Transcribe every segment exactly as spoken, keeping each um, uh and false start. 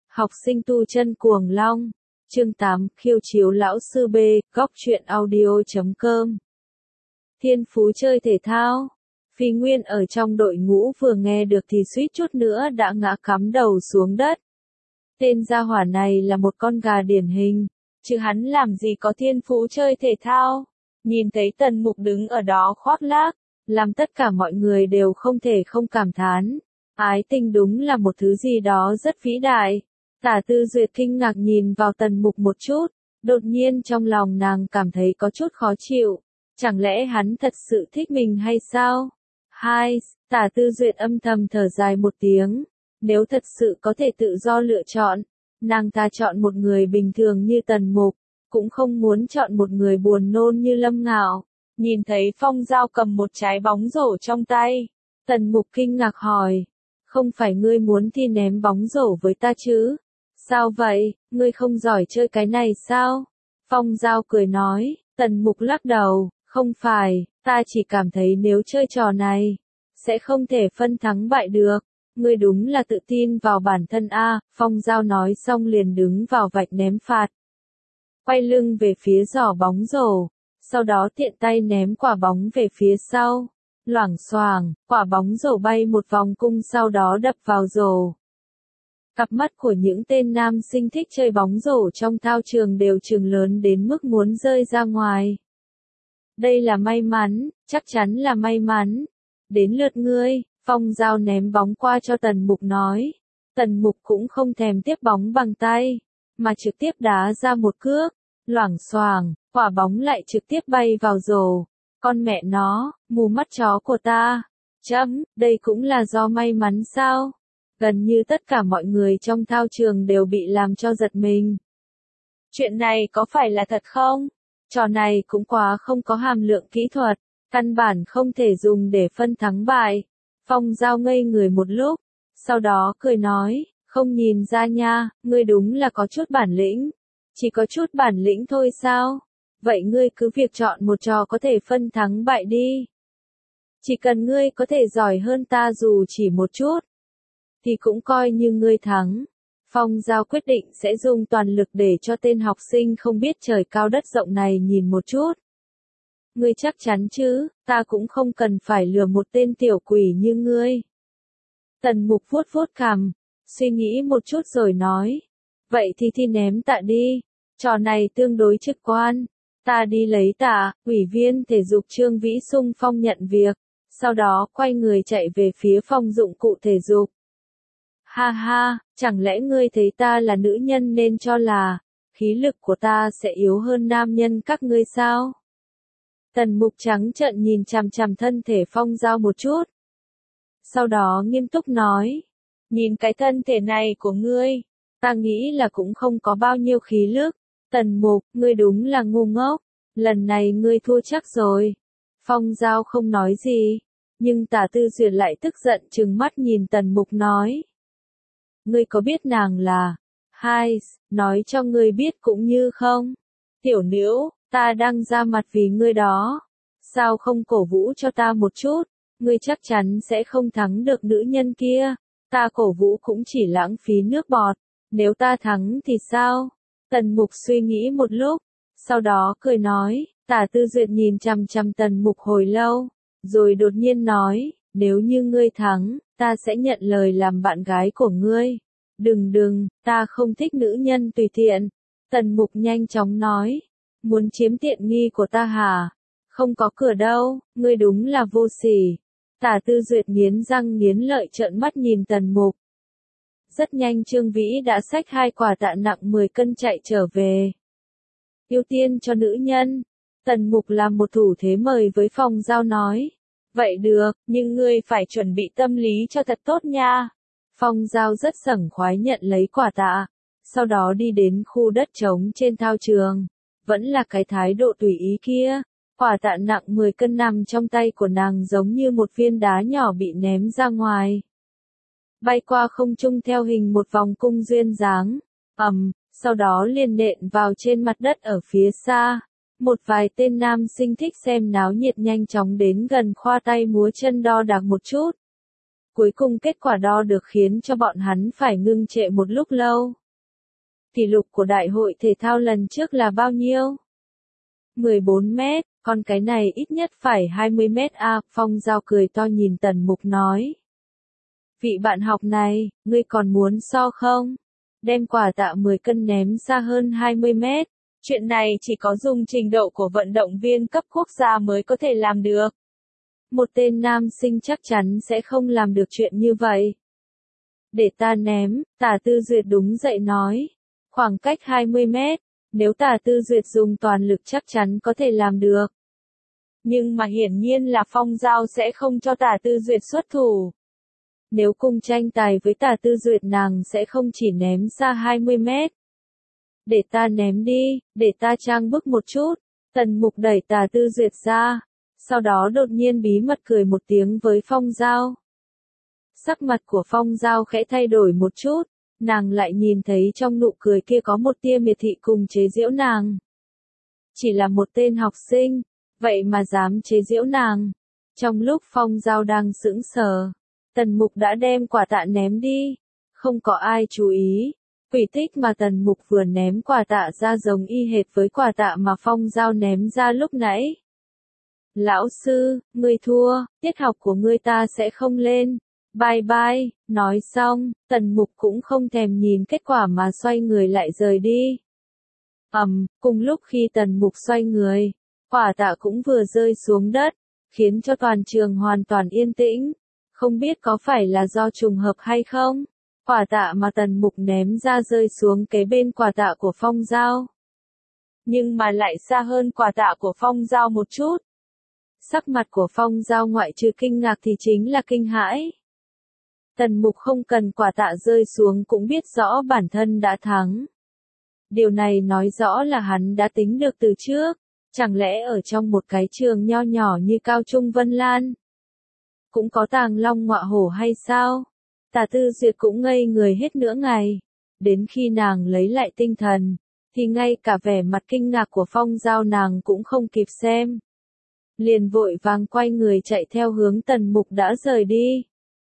Học sinh tu chân cuồng long. Chương tám, khiêu chiếu lão sư B, góc truyện audio chấm com. Thiên phú chơi thể thao. Phi Nguyên ở trong đội ngũ vừa nghe được thì suýt chút nữa đã ngã cắm đầu xuống đất. Tên gia hỏa này là một con gà điển hình, chứ hắn làm gì có thiên phú chơi thể thao. Nhìn thấy Tần Mục đứng ở đó khoác lác, làm tất cả mọi người đều không thể không cảm thán. Ái tình đúng là một thứ gì đó rất vĩ đại. Tả Tư Duyệt kinh ngạc nhìn vào Tần Mục một chút, đột nhiên trong lòng nàng cảm thấy có chút khó chịu. Chẳng lẽ hắn thật sự thích mình hay sao? Hai, Tả Tư Duyệt âm thầm thở dài một tiếng. Nếu thật sự có thể tự do lựa chọn, nàng ta chọn một người bình thường như Tần Mục, cũng không muốn chọn một người buồn nôn như Lâm Ngạo. Nhìn thấy Phong Giao cầm một trái bóng rổ trong tay, Tần Mục kinh ngạc hỏi, không phải ngươi muốn thi ném bóng rổ với ta chứ? Sao vậy, ngươi không giỏi chơi cái này sao? Phong Giao cười nói. Tần Mục lắc đầu, không phải, ta chỉ cảm thấy nếu chơi trò này, sẽ không thể phân thắng bại được. Ngươi đúng là tự tin vào bản thân a. Phong Giao nói xong liền đứng vào vạch ném phạt. Quay lưng về phía giỏ bóng rổ, sau đó tiện tay ném quả bóng về phía sau. Loảng xoảng, quả bóng rổ bay một vòng cung sau đó đập vào rổ. Cặp mắt của những tên nam sinh thích chơi bóng rổ trong thao trường đều trừng lớn đến mức muốn rơi ra ngoài. Đây là may mắn, chắc chắn là may mắn. Đến lượt ngươi. Phong Giao ném bóng qua cho Tần Mục nói. Tần Mục cũng không thèm tiếp bóng bằng tay, mà trực tiếp đá ra một cước. Loảng xoảng, quả bóng lại trực tiếp bay vào rổ. Con mẹ nó, mù mắt chó của ta. Chấm, đây cũng là do may mắn sao? Gần như tất cả mọi người trong thao trường đều bị làm cho giật mình. Chuyện này có phải là thật không? Trò này cũng quá không có hàm lượng kỹ thuật, căn bản không thể dùng để phân thắng bại. Phong Giao ngây người một lúc, sau đó cười nói, không nhìn ra nha, ngươi đúng là có chút bản lĩnh. Chỉ có chút bản lĩnh thôi sao? Vậy ngươi cứ việc chọn một trò có thể phân thắng bại đi. Chỉ cần ngươi có thể giỏi hơn ta dù chỉ một chút, thì cũng coi như ngươi thắng. Phong Giao quyết định sẽ dùng toàn lực để cho tên học sinh không biết trời cao đất rộng này nhìn một chút. Ngươi chắc chắn chứ, ta cũng không cần phải lừa một tên tiểu quỷ như ngươi. Tần Mục vuốt vuốt cằm, suy nghĩ một chút rồi nói. Vậy thì thi ném tạ đi, trò này tương đối trực quan. Ta đi lấy tạ. Ủy viên thể dục Trương Vĩ xung phong nhận việc, sau đó quay người chạy về phía phòng dụng cụ thể dục. Ha ha, chẳng lẽ ngươi thấy ta là nữ nhân nên cho là khí lực của ta sẽ yếu hơn nam nhân các ngươi sao? Tần Mục trắng trợn nhìn chằm chằm thân thể Phong Giao một chút. Sau đó nghiêm túc nói, nhìn cái thân thể này của ngươi, ta nghĩ là cũng không có bao nhiêu khí lực. Tần Mục, ngươi đúng là ngu ngốc, lần này ngươi thua chắc rồi. Phong Giao không nói gì, nhưng Tả Tư Duyệt lại tức giận trừng mắt nhìn Tần Mục nói. Ngươi có biết nàng là Hai, nói cho ngươi biết cũng như không. Tiểu Nữ, ta đang ra mặt vì ngươi đó. Sao không cổ vũ cho ta một chút? Ngươi chắc chắn sẽ không thắng được nữ nhân kia. Ta cổ vũ cũng chỉ lãng phí nước bọt. Nếu ta thắng thì sao? Tần Mục suy nghĩ một lúc, sau đó cười nói. Tả Tư Duyệt nhìn chằm chằm Tần Mục hồi lâu, rồi đột nhiên nói, nếu như ngươi thắng, ta sẽ nhận lời làm bạn gái của ngươi. Đừng đừng, ta không thích nữ nhân tùy tiện. Tần Mục nhanh chóng nói. Muốn chiếm tiện nghi của ta hả? Không có cửa đâu, ngươi đúng là vô sỉ. Tả Tư Duyệt nghiến răng nghiến lợi trợn mắt nhìn Tần Mục. Rất nhanh Trương Vĩ đã xách hai quả tạ nặng mười cân chạy trở về. Ưu tiên cho nữ nhân. Tần Mục làm một thủ thế mời với Phong Giao nói. Vậy được, nhưng ngươi phải chuẩn bị tâm lý cho thật tốt nha. Phong Giao rất sảng khoái nhận lấy quả tạ, sau đó đi đến khu đất trống trên thao trường. Vẫn là cái thái độ tùy ý kia. Quả tạ nặng mười cân nằm trong tay của nàng giống như một viên đá nhỏ bị ném ra ngoài. Bay qua không trung theo hình một vòng cung duyên dáng. Ầm, sau đó liền nện vào trên mặt đất ở phía xa. Một vài tên nam sinh thích xem náo nhiệt nhanh chóng đến gần khoa tay múa chân đo đạc một chút. Cuối cùng kết quả đo được khiến cho bọn hắn phải ngưng trệ một lúc lâu. Kỷ lục của đại hội thể thao lần trước là bao nhiêu? mười bốn mét, còn cái này ít nhất phải hai mươi mét à, Phong Giao cười to nhìn Tần Mục nói. Vị bạn học này, ngươi còn muốn so không? Đem quả tạ mười cân ném xa hơn hai mươi mét. Chuyện này chỉ có dùng trình độ của vận động viên cấp quốc gia mới có thể làm được. Một tên nam sinh chắc chắn sẽ không làm được chuyện như vậy. Để ta ném, Tả Tư Duyệt đúng dậy nói. Khoảng cách hai mươi mét, nếu Tả Tư Duyệt dùng toàn lực chắc chắn có thể làm được. Nhưng mà hiển nhiên là Phong Giao sẽ không cho Tả Tư Duyệt xuất thủ. Nếu cùng tranh tài với Tả Tư Duyệt nàng sẽ không chỉ ném xa hai mươi mét. Để ta ném đi, để ta trang bức một chút. Tần Mục đẩy Tả Tư Duyệt ra. Sau đó đột nhiên bí mật cười một tiếng với Phong Giao. Sắc mặt của Phong Giao khẽ thay đổi một chút. Nàng lại nhìn thấy trong nụ cười kia có một tia miệt thị cùng chế giễu nàng. Chỉ là một tên học sinh, vậy mà dám chế giễu nàng. Trong lúc Phong Giao đang sững sờ, Tần Mục đã đem quả tạ ném đi. Không có ai chú ý. Quỷ tích mà Tần Mục vừa ném quả tạ ra giống y hệt với quả tạ mà Phong Giao ném ra lúc nãy. Lão sư, ngươi thua, tiết học của ngươi ta sẽ không lên. Bye bye, nói xong, Tần Mục cũng không thèm nhìn kết quả mà xoay người lại rời đi. Ầm, um, cùng lúc khi Tần Mục xoay người, quả tạ cũng vừa rơi xuống đất, khiến cho toàn trường hoàn toàn yên tĩnh. Không biết có phải là do trùng hợp hay không? Quả tạ mà Tần Mục ném ra rơi xuống kế bên quả tạ của Phong Giao. Nhưng mà lại xa hơn quả tạ của Phong Giao một chút. Sắc mặt của Phong Giao ngoại trừ kinh ngạc thì chính là kinh hãi. Tần Mục không cần quả tạ rơi xuống cũng biết rõ bản thân đã thắng. Điều này nói rõ là hắn đã tính được từ trước. Chẳng lẽ ở trong một cái trường nho nhỏ như Cao Trung Vân Lan cũng có tàng long ngọa hổ hay sao? Tả Tư Duyệt cũng ngây người hết nửa ngày. Đến khi nàng lấy lại tinh thần, thì ngay cả vẻ mặt kinh ngạc của Phong Giao nàng cũng không kịp xem. Liền vội vàng quay người chạy theo hướng Tần Mục đã rời đi.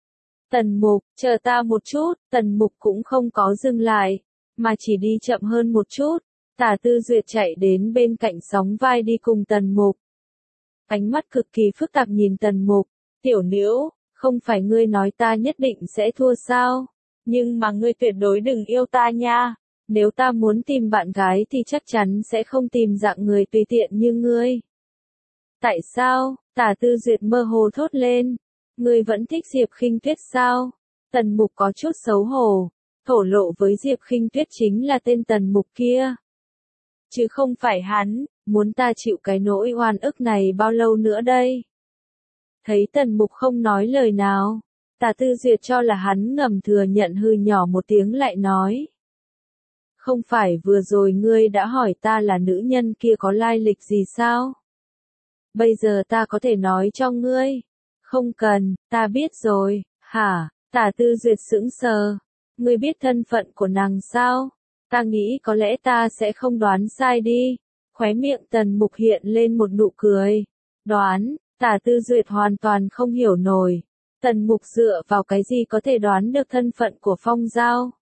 Tần Mục, chờ ta một chút, Tần Mục cũng không có dừng lại, mà chỉ đi chậm hơn một chút. Tả Tư Duyệt chạy đến bên cạnh sóng vai đi cùng Tần Mục. Ánh mắt cực kỳ phức tạp nhìn Tần Mục, tiểu Nữu, không phải ngươi nói ta nhất định sẽ thua sao? Nhưng mà ngươi tuyệt đối đừng yêu ta nha. Nếu ta muốn tìm bạn gái thì chắc chắn sẽ không tìm dạng người tùy tiện như ngươi. Tại sao? Tả Tư Duyệt mơ hồ thốt lên. Ngươi vẫn thích Diệp Khinh Tuyết sao? Tần Mục có chút xấu hổ, thổ lộ với Diệp Khinh Tuyết chính là tên Tần Mục kia. Chứ không phải hắn, muốn ta chịu cái nỗi oan ức này bao lâu nữa đây? Thấy Tần Mục không nói lời nào, Tả Tư Duyệt cho là hắn ngầm thừa nhận hừ nhỏ một tiếng lại nói. Không phải vừa rồi ngươi đã hỏi ta là nữ nhân kia có lai lịch gì sao? Bây giờ ta có thể nói cho ngươi. Không cần, ta biết rồi, hả? Tả Tư Duyệt sững sờ. Ngươi biết thân phận của nàng sao? Ta nghĩ có lẽ ta sẽ không đoán sai đi. Khóe miệng Tần Mục hiện lên một nụ cười. Đoán, Tả Tư Duyệt hoàn toàn không hiểu nổi. Tần Mục dựa vào cái gì có thể đoán được thân phận của Phong Giao?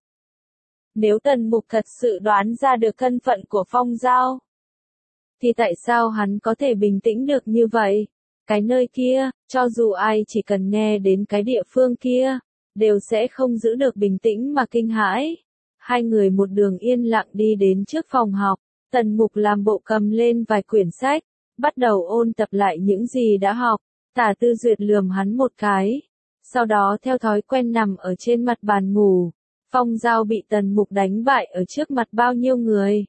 Nếu Tần Mục thật sự đoán ra được thân phận của Phong Giao, thì tại sao hắn có thể bình tĩnh được như vậy? Cái nơi kia, cho dù ai chỉ cần nghe đến cái địa phương kia, đều sẽ không giữ được bình tĩnh mà kinh hãi. Hai người một đường yên lặng đi đến trước phòng học, Tần Mục làm bộ cầm lên vài quyển sách, bắt đầu ôn tập lại những gì đã học. Tả Tư Duyệt lườm hắn một cái, sau đó theo thói quen nằm ở trên mặt bàn ngủ. Phong Giao bị Tần Mục đánh bại ở trước mặt bao nhiêu người.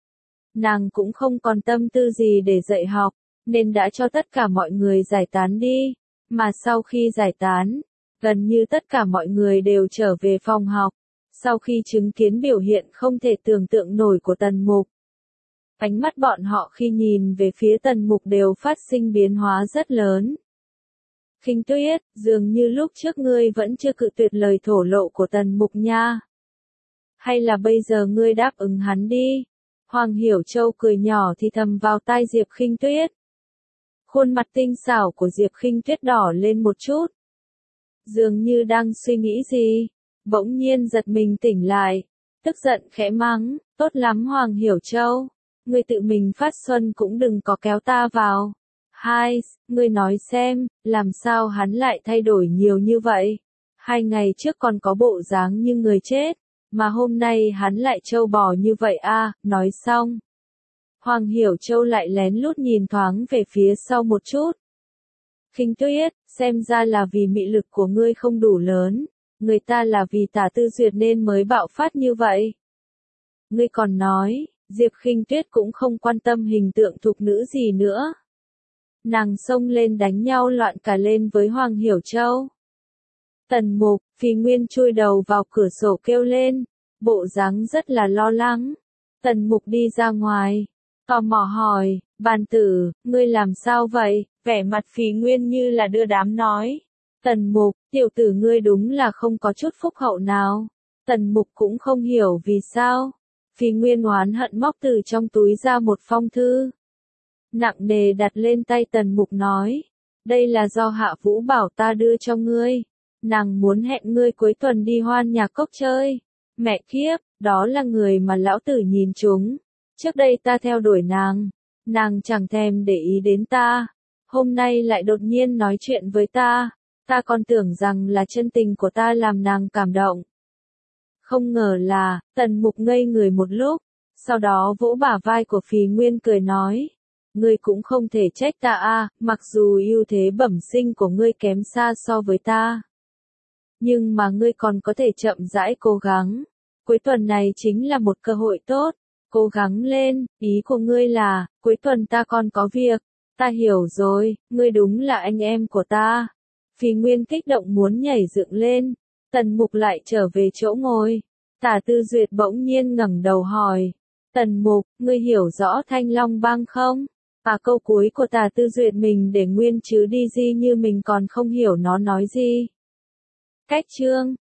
Nàng cũng không còn tâm tư gì để dạy học, nên đã cho tất cả mọi người giải tán đi. Mà sau khi giải tán, gần như tất cả mọi người đều trở về phòng học. Sau khi chứng kiến biểu hiện không thể tưởng tượng nổi của Tần Mục, ánh mắt bọn họ khi nhìn về phía Tần Mục đều phát sinh biến hóa rất lớn. Khinh Tuyết, dường như lúc trước ngươi vẫn chưa cự tuyệt lời thổ lộ của Tần Mục nha. Hay là bây giờ ngươi đáp ứng hắn đi? Hoàng Hiểu Châu cười nhỏ thì thầm vào tai Diệp Khinh Tuyết. Khuôn mặt tinh xảo của Diệp Khinh Tuyết đỏ lên một chút. Dường như đang suy nghĩ gì, bỗng nhiên giật mình tỉnh lại. tức giận khẽ mắng, tốt lắm Hoàng Hiểu Châu, ngươi tự mình phát xuân cũng đừng có kéo ta vào. Hai, ngươi nói xem, làm sao hắn lại thay đổi nhiều như vậy? Hai ngày trước còn có bộ dáng như người chết, mà hôm nay hắn lại trâu bò như vậy a. Nói xong, Hoàng Hiểu Châu lại lén lút nhìn thoáng về phía sau một chút. Khinh Tuyết, xem ra là vì mị lực của ngươi không đủ lớn, người ta là vì Tả Tư Duyệt nên mới bạo phát như vậy. Ngươi còn nói, Diệp Khinh Tuyết cũng không quan tâm hình tượng thục nữ gì nữa. Nàng xông lên đánh nhau loạn cả lên với Hoàng Hiểu Châu. Tần Mục, Phì Nguyên chui đầu vào cửa sổ kêu lên, bộ dáng rất là lo lắng. Tần Mục đi ra ngoài, tò mò hỏi, bàn tử, ngươi làm sao vậy? Vẻ mặt Phì Nguyên như là đưa đám nói. Tần Mục, tiểu tử ngươi đúng là không có chút phúc hậu nào. Tần Mục cũng không hiểu vì sao. Phì Nguyên oán hận móc từ trong túi ra một phong thư. Nặng nề đặt lên tay Tần Mục nói, đây là do Hạ Vũ bảo ta đưa cho ngươi. Nàng muốn hẹn ngươi cuối tuần đi Hoan Nhạc Cốc chơi. Mẹ kiếp, đó là người mà lão tử nhìn trúng. Trước đây ta theo đuổi nàng, nàng chẳng thèm để ý đến ta. Hôm nay lại đột nhiên nói chuyện với ta, ta còn tưởng rằng là chân tình của ta làm nàng cảm động. Không ngờ là, Tần Mục ngây người một lúc, sau đó vỗ bả vai của Phì Nguyên cười nói, ngươi cũng không thể trách ta a, mặc dù ưu thế bẩm sinh của ngươi kém xa so với ta. Nhưng mà ngươi còn có thể chậm rãi cố gắng, cuối tuần này chính là một cơ hội tốt, cố gắng lên, ý của ngươi là, cuối tuần ta còn có việc, ta hiểu rồi, ngươi đúng là anh em của ta. Phì Nguyên kích động muốn nhảy dựng lên, Tần Mục lại trở về chỗ ngồi. Tả Tư Duyệt bỗng nhiên ngẩng đầu hỏi, Tần Mục, ngươi hiểu rõ Thanh Long Bang không? À câu cuối của Tả Tư Duyệt mình để nguyên chứ đi gì như mình còn không hiểu nó nói gì. Cách chương